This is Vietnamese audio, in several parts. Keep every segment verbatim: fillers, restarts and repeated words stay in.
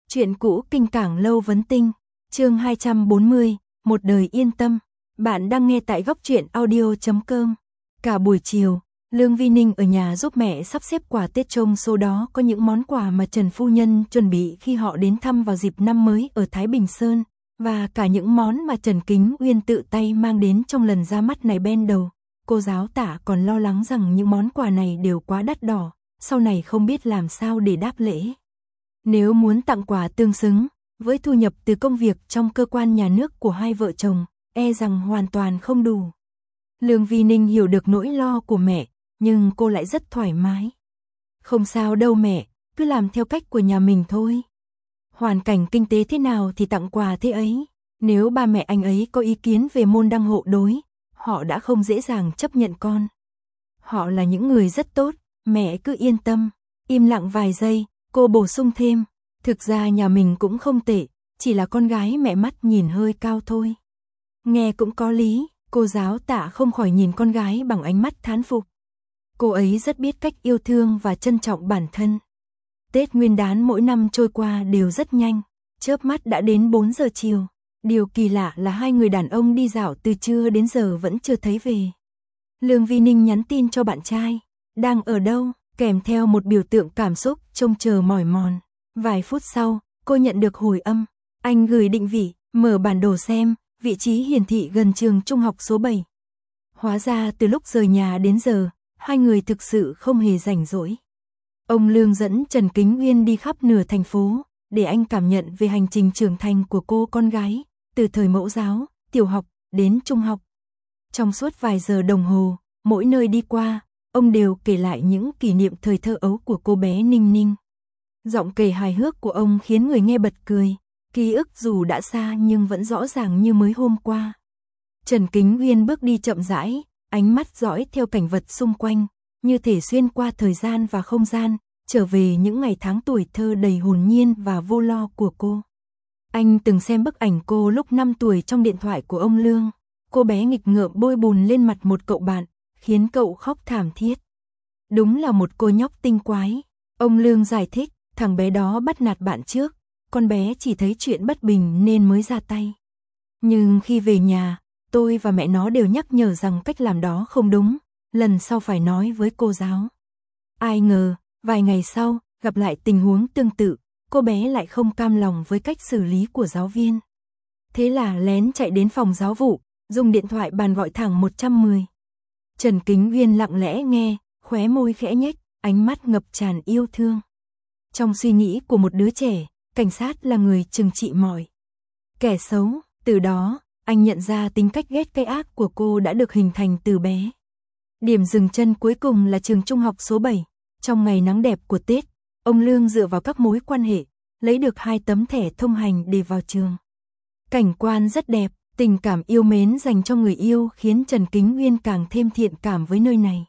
Chuyện cũ kinh cảng lâu vấn tinh, chương hai trăm bốn mươi, một đời yên tâm. Bạn đang nghe tại góc truyện audio chấm com. Cả buổi chiều, Lương Vi Ninh ở nhà giúp mẹ sắp xếp quà Tết, trong số đó có những món quà mà Trần phu nhân chuẩn bị khi họ đến thăm vào dịp năm mới ở Thái Bình Sơn, và cả những món mà Trần Kính Uyên tự tay mang đến trong lần ra mắt này ban đầu. Cô giáo Tạ còn lo lắng rằng những món quà này đều quá đắt đỏ, sau này không biết làm sao để đáp lễ. Nếu muốn tặng quà tương xứng với thu nhập từ công việc trong cơ quan nhà nước của hai vợ chồng, e rằng hoàn toàn không đủ. Lương Vi Ninh hiểu được nỗi lo của mẹ, nhưng cô lại rất thoải mái. Không sao đâu mẹ, cứ làm theo cách của nhà mình thôi. Hoàn cảnh kinh tế thế nào thì tặng quà thế ấy. Nếu ba mẹ anh ấy có ý kiến về môn đăng hộ đối, họ đã không dễ dàng chấp nhận con. Họ là những người rất tốt, mẹ cứ yên tâm. Im lặng vài giây, cô bổ sung thêm, thực ra nhà mình cũng không tệ, chỉ là con gái mẹ mắt nhìn hơi cao thôi. Nghe cũng có lý, cô giáo Tạ không khỏi nhìn con gái bằng ánh mắt thán phục. Cô ấy rất biết cách yêu thương và trân trọng bản thân. Tết Nguyên đán mỗi năm trôi qua đều rất nhanh, chớp mắt đã đến bốn giờ chiều. Điều kỳ lạ là hai người đàn ông đi dạo từ trưa đến giờ vẫn chưa thấy về. Lương Vi Ninh nhắn tin cho bạn trai, đang ở đâu, kèm theo một biểu tượng cảm xúc trông chờ mỏi mòn. Vài phút sau, cô nhận được hồi âm, anh gửi định vị, mở bản đồ xem, vị trí hiển thị gần trường trung học số bảy. Hóa ra từ lúc rời nhà đến giờ, hai người thực sự không hề rảnh rỗi. Ông Lương dẫn Trần Kính Uyên đi khắp nửa thành phố, để anh cảm nhận về hành trình trưởng thành của cô con gái, từ thời mẫu giáo, tiểu học, đến trung học. Trong suốt vài giờ đồng hồ, mỗi nơi đi qua, ông đều kể lại những kỷ niệm thời thơ ấu của cô bé Ninh Ninh. Giọng kể hài hước của ông khiến người nghe bật cười, ký ức dù đã xa nhưng vẫn rõ ràng như mới hôm qua. Trần Kính Uyên bước đi chậm rãi, ánh mắt dõi theo cảnh vật xung quanh, như thể xuyên qua thời gian và không gian, trở về những ngày tháng tuổi thơ đầy hồn nhiên và vô lo của cô. Anh từng xem bức ảnh cô lúc năm tuổi trong điện thoại của ông Lương. Cô bé nghịch ngợm bôi bùn lên mặt một cậu bạn, khiến cậu khóc thảm thiết. Đúng là một cô nhóc tinh quái. Ông Lương giải thích, thằng bé đó bắt nạt bạn trước, con bé chỉ thấy chuyện bất bình nên mới ra tay. Nhưng khi về nhà, tôi và mẹ nó đều nhắc nhở rằng cách làm đó không đúng, lần sau phải nói với cô giáo. Ai ngờ, vài ngày sau, gặp lại tình huống tương tự, cô bé lại không cam lòng với cách xử lý của giáo viên. Thế là lén chạy đến phòng giáo vụ, dùng điện thoại bàn gọi thẳng một trăm mười. Trần Kính Uyên lặng lẽ nghe, khóe môi khẽ nhếch, ánh mắt ngập tràn yêu thương. Trong suy nghĩ của một đứa trẻ, cảnh sát là người trừng trị mọi kẻ xấu. Từ đó, anh nhận ra tính cách ghét cái ác của cô đã được hình thành từ bé. Điểm dừng chân cuối cùng là trường trung học số bảy. Trong ngày nắng đẹp của Tết, ông Lương dựa vào các mối quan hệ, lấy được hai tấm thẻ thông hành để vào trường. Cảnh quan rất đẹp, tình cảm yêu mến dành cho người yêu khiến Trần Kính Uyên càng thêm thiện cảm với nơi này.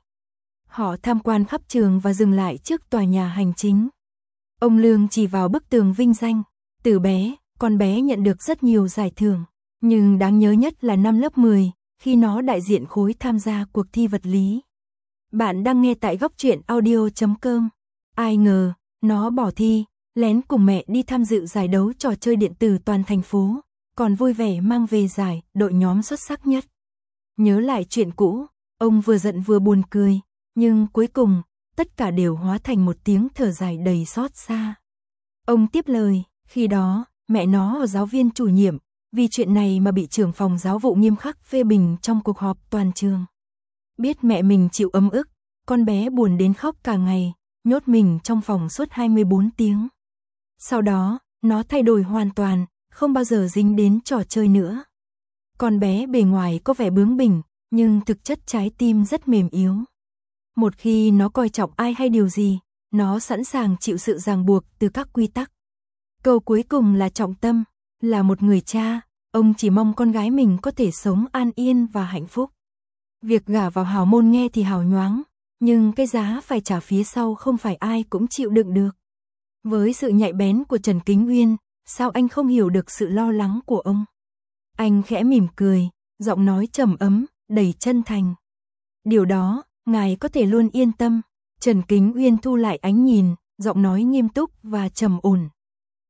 Họ tham quan khắp trường và dừng lại trước tòa nhà hành chính. Ông Lương chỉ vào bức tường vinh danh. Từ bé, con bé nhận được rất nhiều giải thưởng, nhưng đáng nhớ nhất là năm lớp mười, khi nó đại diện khối tham gia cuộc thi vật lý. Bạn đang nghe tại góc truyện audio chấm com. Ai ngờ, nó bỏ thi, lén cùng mẹ đi tham dự giải đấu trò chơi điện tử toàn thành phố, còn vui vẻ mang về giải đội nhóm xuất sắc nhất. Nhớ lại chuyện cũ, ông vừa giận vừa buồn cười, nhưng cuối cùng, tất cả đều hóa thành một tiếng thở dài đầy xót xa. Ông tiếp lời, khi đó, mẹ nó là giáo viên chủ nhiệm, vì chuyện này mà bị trưởng phòng giáo vụ nghiêm khắc phê bình trong cuộc họp toàn trường. Biết mẹ mình chịu ấm ức, con bé buồn đến khóc cả ngày, nhốt mình trong phòng suốt hai mươi bốn tiếng. Sau đó, nó thay đổi hoàn toàn, không bao giờ dính đến trò chơi nữa. Con bé bề ngoài có vẻ bướng bỉnh, nhưng thực chất trái tim rất mềm yếu. Một khi nó coi trọng ai hay điều gì, nó sẵn sàng chịu sự ràng buộc từ các quy tắc. Câu cuối cùng là trọng tâm, là một người cha, ông chỉ mong con gái mình có thể sống an yên và hạnh phúc. Việc gả vào hào môn nghe thì hào nhoáng, nhưng cái giá phải trả phía sau không phải ai cũng chịu đựng được. Với sự nhạy bén của Trần Kính Uyên, sao anh không hiểu được sự lo lắng của ông? Anh khẽ mỉm cười, giọng nói trầm ấm, đầy chân thành. Điều đó, ngài có thể luôn yên tâm. Trần Kính Uyên thu lại ánh nhìn, giọng nói nghiêm túc và trầm ổn.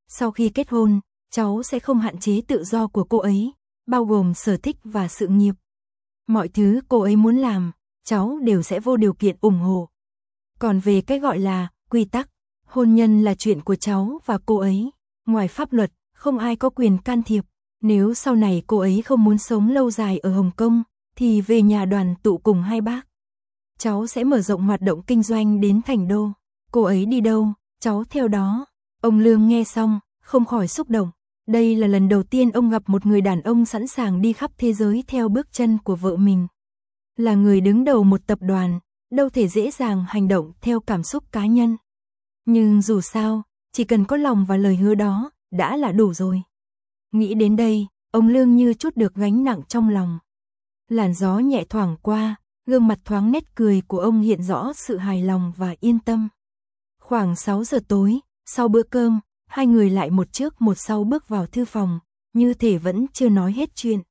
Sau khi kết hôn, cháu sẽ không hạn chế tự do của cô ấy, bao gồm sở thích và sự nghiệp. Mọi thứ cô ấy muốn làm, cháu đều sẽ vô điều kiện ủng hộ. Còn về cái gọi là quy tắc, hôn nhân là chuyện của cháu và cô ấy. Ngoài pháp luật, không ai có quyền can thiệp. Nếu sau này cô ấy không muốn sống lâu dài ở Hồng Kông, thì về nhà đoàn tụ cùng hai bác. Cháu sẽ mở rộng hoạt động kinh doanh đến thành đô. Cô ấy đi đâu, cháu theo đó. Ông Lương nghe xong, không khỏi xúc động. Đây là lần đầu tiên ông gặp một người đàn ông sẵn sàng đi khắp thế giới theo bước chân của vợ mình. Là người đứng đầu một tập đoàn, đâu thể dễ dàng hành động theo cảm xúc cá nhân. Nhưng dù sao, chỉ cần có lòng và lời hứa đó, đã là đủ rồi. Nghĩ đến đây, ông Lương như chút được gánh nặng trong lòng. Làn gió nhẹ thoảng qua, gương mặt thoáng nét cười của ông hiện rõ sự hài lòng và yên tâm. Khoảng sáu giờ tối, sau bữa cơm, hai người lại một trước một sau bước vào thư phòng, như thể vẫn chưa nói hết chuyện.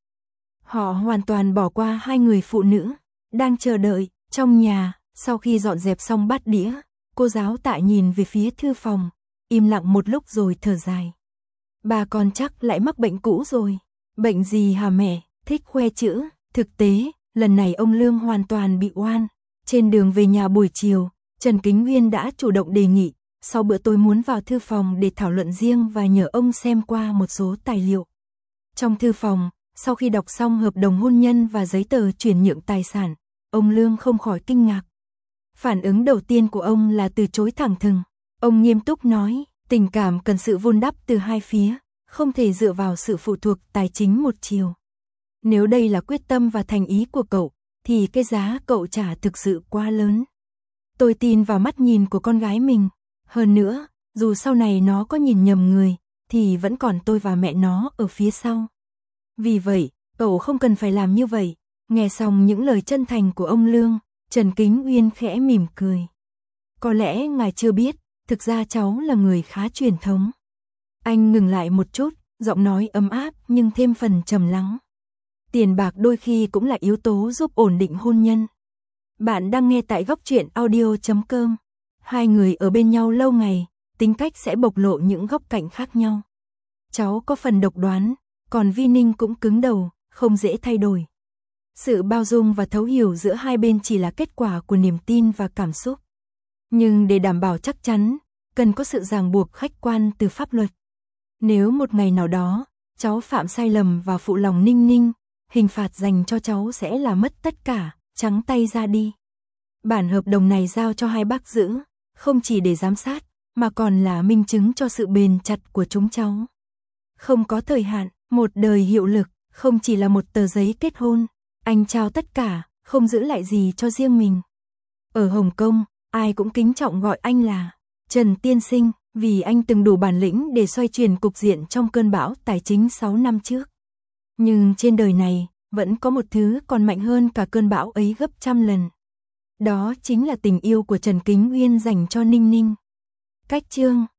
Họ hoàn toàn bỏ qua hai người phụ nữ, đang chờ đợi, trong nhà. Sau khi dọn dẹp xong bát đĩa, cô giáo Tạ nhìn về phía thư phòng, im lặng một lúc rồi thở dài. Bà con chắc lại mắc bệnh cũ rồi. Bệnh gì hả mẹ? Thích khoe chữ. Thực tế, lần này ông Lương hoàn toàn bị oan. Trên đường về nhà buổi chiều, Trần Kính Nguyên đã chủ động đề nghị, sau bữa tối muốn vào thư phòng để thảo luận riêng và nhờ ông xem qua một số tài liệu. Trong thư phòng, sau khi đọc xong hợp đồng hôn nhân và giấy tờ chuyển nhượng tài sản, ông Lương không khỏi kinh ngạc. Phản ứng đầu tiên của ông là từ chối thẳng thừng. Ông nghiêm túc nói, tình cảm cần sự vun đắp từ hai phía, không thể dựa vào sự phụ thuộc tài chính một chiều. Nếu đây là quyết tâm và thành ý của cậu, thì cái giá cậu trả thực sự quá lớn. Tôi tin vào mắt nhìn của con gái mình. Hơn nữa, dù sau này nó có nhìn nhầm người, thì vẫn còn tôi và mẹ nó ở phía sau. Vì vậy, cậu không cần phải làm như vậy. Nghe xong những lời chân thành của ông Lương, Trần Kính Uyên khẽ mỉm cười. Có lẽ ngài chưa biết, thực ra cháu là người khá truyền thống. Anh ngừng lại một chút, giọng nói ấm áp nhưng thêm phần trầm lắng. Tiền bạc đôi khi cũng là yếu tố giúp ổn định hôn nhân. Bạn đang nghe tại góc truyện audio chấm com. Hai người ở bên nhau lâu ngày, tính cách sẽ bộc lộ những góc cạnh khác nhau. Cháu có phần độc đoán, còn Vi Ninh cũng cứng đầu, không dễ thay đổi. Sự bao dung và thấu hiểu giữa hai bên chỉ là kết quả của niềm tin và cảm xúc. Nhưng để đảm bảo chắc chắn, cần có sự ràng buộc khách quan từ pháp luật. Nếu một ngày nào đó, cháu phạm sai lầm và phụ lòng Ninh Ninh, hình phạt dành cho cháu sẽ là mất tất cả, trắng tay ra đi. Bản hợp đồng này giao cho hai bác giữ, không chỉ để giám sát, mà còn là minh chứng cho sự bền chặt của chúng cháu. Không có thời hạn, một đời hiệu lực, không chỉ là một tờ giấy kết hôn. Anh trao tất cả, không giữ lại gì cho riêng mình. Ở Hồng Kông, ai cũng kính trọng gọi anh là Trần Tiên Sinh, vì anh từng đủ bản lĩnh để xoay chuyển cục diện trong cơn bão tài chính sáu năm trước. Nhưng trên đời này, vẫn có một thứ còn mạnh hơn cả cơn bão ấy gấp trăm lần. Đó chính là tình yêu của Trần Kính Uyên dành cho Ninh Ninh. Cách chương